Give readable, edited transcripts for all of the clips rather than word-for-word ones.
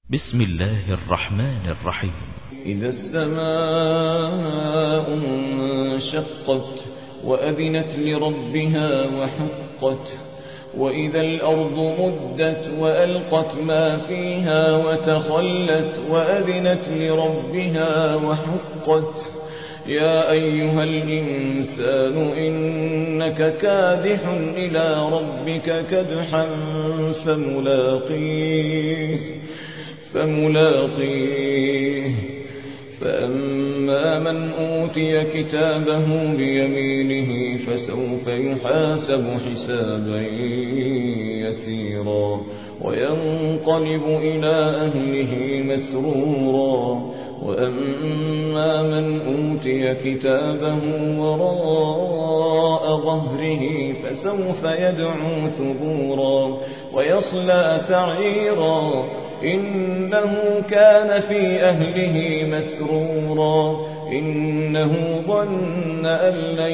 بسم الله الرحمن الرحيم. إذا السماء انشقت وأذنت لربها وحقت وإذا الأرض مدت وألقت ما فيها وتخلت وأذنت لربها وحقت يا أيها الإنسان إنك كادح إلى ربك كدحا فملاقيه فأما من أوتي كتابه بيمينه فسوف يحاسب حسابا يسيرا وينقلب إلى أهله مسرورا وأما من أوتي كتابه وراء ظهره فسوف يدعو ثبورا ويصلى سعيرا إنه كان في أهله مسرورا إنه ظن أن لن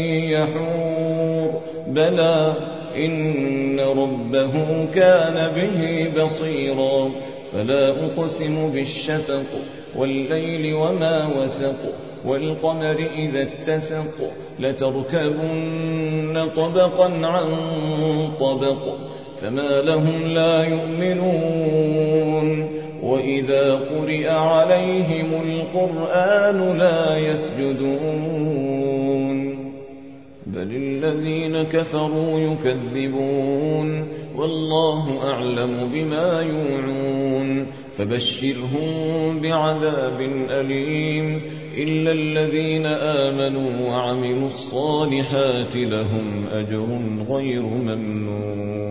يحور بلى إن ربه كان به بصيرا فلا أقسم بالشفق والليل وما وسق والقمر إذا اتسق لتركبن طبقا عن طبق فما لهم لا يؤمنون وإذا قرئ عليهم القرآن لا يسجدون بل الذين كفروا يكذبون والله أعلم بما يوعون فبشرهم بعذاب أليم إلا الذين آمنوا وعملوا الصالحات لهم أجر غير ممنون.